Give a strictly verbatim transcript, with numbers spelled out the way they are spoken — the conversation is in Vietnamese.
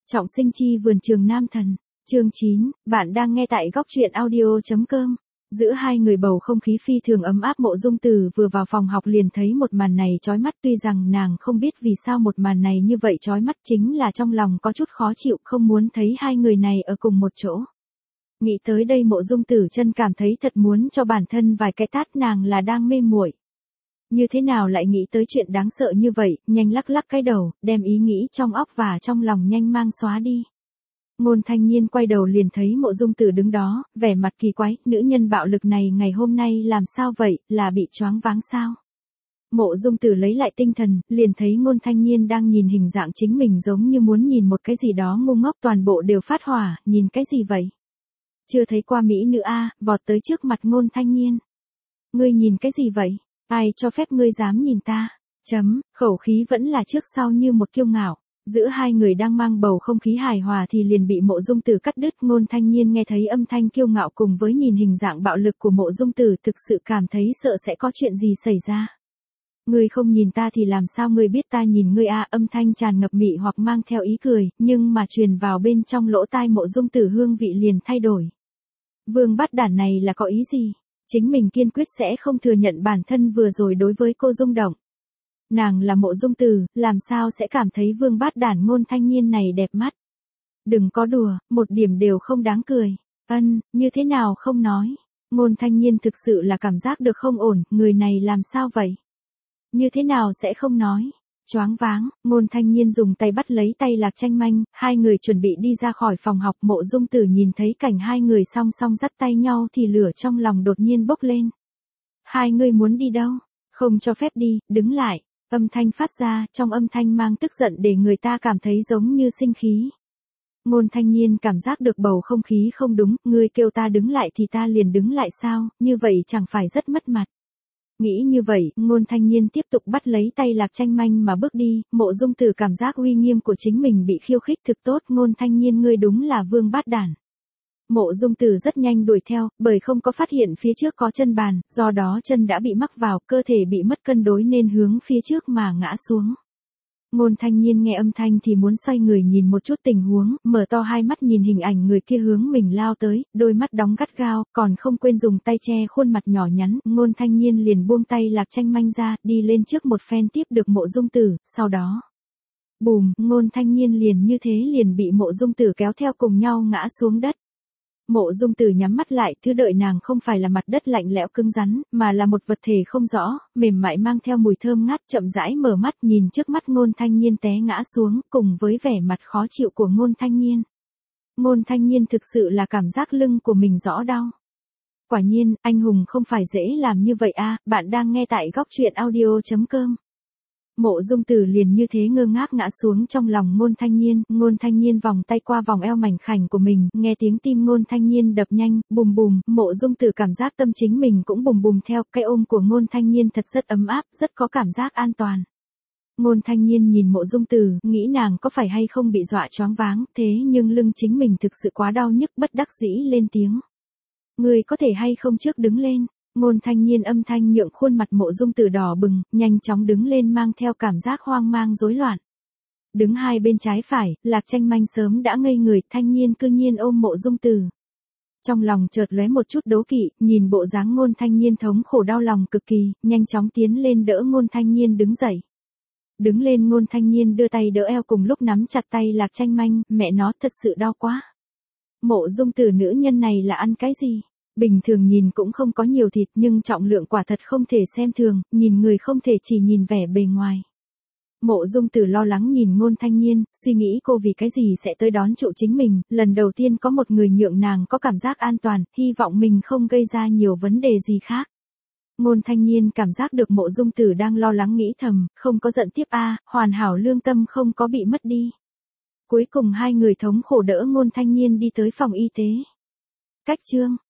Trọng sinh chi vườn trường nam thần, chương chín, bạn đang nghe tại góc truyện audio.com. Giữa hai người bầu không khí phi thường ấm áp. Mộ Dung Tử vừa vào phòng học liền thấy một màn này chói mắt, tuy rằng nàng không biết vì sao một màn này như vậy chói mắt, chính là trong lòng có chút khó chịu, không muốn thấy hai người này ở cùng một chỗ. Nghĩ tới đây Mộ Dung Tử chân cảm thấy thật muốn cho bản thân vài cái tát, nàng là đang mê muội. Như thế nào lại nghĩ tới chuyện đáng sợ như vậy, nhanh lắc lắc cái đầu, đem ý nghĩ trong óc và trong lòng nhanh mang xóa đi. Ngôn Thanh Nhiên quay đầu liền thấy Mộ Dung Tử đứng đó, vẻ mặt kỳ quái, nữ nhân bạo lực này ngày hôm nay làm sao vậy, là bị choáng váng sao? Mộ Dung Tử lấy lại tinh thần, liền thấy Ngôn Thanh Nhiên đang nhìn hình dạng chính mình giống như muốn nhìn một cái gì đó ngu ngốc, toàn bộ đều phát hỏa, nhìn cái gì vậy? Chưa thấy qua mỹ nữ a, vọt tới trước mặt Ngôn Thanh Nhiên. Ngươi nhìn cái gì vậy? Ai cho phép ngươi dám nhìn ta? Chấm, khẩu khí vẫn là trước sau như một kiêu ngạo. Giữa hai người đang mang bầu không khí hài hòa thì liền bị Mộ Dung Tử cắt đứt. Ngôn Thanh Nhiên nghe thấy âm thanh kiêu ngạo cùng với nhìn hình dạng bạo lực của Mộ Dung Tử, thực sự cảm thấy sợ sẽ có chuyện gì xảy ra. Ngươi không nhìn ta thì làm sao ngươi biết ta nhìn ngươi a? Âm thanh tràn ngập mị hoặc mang theo ý cười, nhưng mà truyền vào bên trong lỗ tai Mộ Dung Tử hương vị liền thay đổi. Vương bát đản này là có ý gì? Chính mình kiên quyết sẽ không thừa nhận bản thân vừa rồi đối với cô rung động. Nàng là Mộ Dung Tử, làm sao sẽ cảm thấy vương bát đản Ngôn Thanh Nhiên này đẹp mắt? Đừng có đùa, một điểm đều không đáng cười. Ân, như thế nào không nói? Ngôn Thanh Nhiên thực sự là cảm giác được không ổn, người này làm sao vậy? Như thế nào sẽ không nói? Choáng váng, Ngôn Thanh Nhiên dùng tay bắt lấy tay Lạc Tranh Manh, hai người chuẩn bị đi ra khỏi phòng học. Mộ Dung Tử nhìn thấy cảnh hai người song song dắt tay nhau thì lửa trong lòng đột nhiên bốc lên. Hai người muốn đi đâu? Không cho phép đi, đứng lại. Âm thanh phát ra, trong âm thanh mang tức giận để người ta cảm thấy giống như sinh khí. Ngôn Thanh Nhiên cảm giác được bầu không khí không đúng, ngươi kêu ta đứng lại thì ta liền đứng lại sao, như vậy chẳng phải rất mất mặt. Nghĩ như vậy, Ngôn Thanh Nhiên tiếp tục bắt lấy tay Lạc Tranh Manh mà bước đi. Mộ Dung Tử cảm giác uy nghiêm của chính mình bị khiêu khích thực tốt. Ngôn Thanh Nhiên ngươi đúng là vương bát đản. Mộ Dung Tử rất nhanh đuổi theo, bởi không có phát hiện phía trước có chân bàn, do đó chân đã bị mắc vào, cơ thể bị mất cân đối nên hướng phía trước mà ngã xuống. Ngôn Thanh Nhiên nghe âm thanh thì muốn xoay người nhìn một chút tình huống, mở to hai mắt nhìn hình ảnh người kia hướng mình lao tới, đôi mắt đóng gắt gao, còn không quên dùng tay che khuôn mặt nhỏ nhắn. Ngôn Thanh Nhiên liền buông tay Lạc Tranh Manh ra, đi lên trước một phen tiếp được Mộ Dung Tử, sau đó bùm, Ngôn Thanh Nhiên liền như thế liền bị Mộ Dung Tử kéo theo cùng nhau ngã xuống đất. Mộ Dung Tử nhắm mắt lại, thứ đợi nàng không phải là mặt đất lạnh lẽo cứng rắn, mà là một vật thể không rõ, mềm mại mang theo mùi thơm ngát. Chậm rãi mở mắt nhìn trước mắt Ngôn Thanh Nhiên té ngã xuống, cùng với vẻ mặt khó chịu của Ngôn Thanh Nhiên. Ngôn Thanh Nhiên thực sự là cảm giác lưng của mình rõ đau. Quả nhiên, anh hùng không phải dễ làm như vậy a. Bạn đang nghe tại góc truyện audio.com. Mộ Dung Tử liền như thế ngơ ngác ngã xuống trong lòng Ngôn Thanh Nhiên. Ngôn Thanh Nhiên vòng tay qua vòng eo mảnh khảnh của mình, nghe tiếng tim Ngôn Thanh Nhiên đập nhanh, bùm bùm. Mộ Dung Tử cảm giác tâm chính mình cũng bùm bùm theo. Cái ôm của Ngôn Thanh Nhiên thật rất ấm áp, rất có cảm giác an toàn. Ngôn Thanh Nhiên nhìn Mộ Dung Tử, nghĩ nàng có phải hay không bị dọa choáng váng, thế nhưng lưng chính mình thực sự quá đau nhức, bất đắc dĩ lên tiếng. Ngươi có thể hay không trước đứng lên? Ngôn Thanh Nhiên âm thanh nhượng khuôn mặt Mộ Dung Tử đỏ bừng, nhanh chóng đứng lên mang theo cảm giác hoang mang rối loạn. Đứng hai bên trái phải, Lạc Tranh Manh sớm đã ngây người. Thanh Nhiên cư nhiên ôm Mộ Dung Tử. Trong lòng chợt lóe một chút đố kỵ, nhìn bộ dáng Ngôn Thanh Nhiên thống khổ đau lòng cực kỳ, nhanh chóng tiến lên đỡ Ngôn Thanh Nhiên đứng dậy. Đứng lên Ngôn Thanh Nhiên đưa tay đỡ eo cùng lúc nắm chặt tay Lạc Tranh Manh, mẹ nó thật sự đau quá. Mộ Dung Tử nữ nhân này là ăn cái gì? Bình thường nhìn cũng không có nhiều thịt nhưng trọng lượng quả thật không thể xem thường, nhìn người không thể chỉ nhìn vẻ bề ngoài. Mộ Dung Tử lo lắng nhìn Ngôn Thanh Nhiên, suy nghĩ cô vì cái gì sẽ tới đón trụ chính mình, lần đầu tiên có một người nhượng nàng có cảm giác an toàn, hy vọng mình không gây ra nhiều vấn đề gì khác. Ngôn Thanh Nhiên cảm giác được Mộ Dung Tử đang lo lắng nghĩ thầm, không có giận tiếp a, hoàn hảo lương tâm không có bị mất đi. Cuối cùng hai người thống khổ đỡ Ngôn Thanh Nhiên đi tới phòng y tế. Cách chương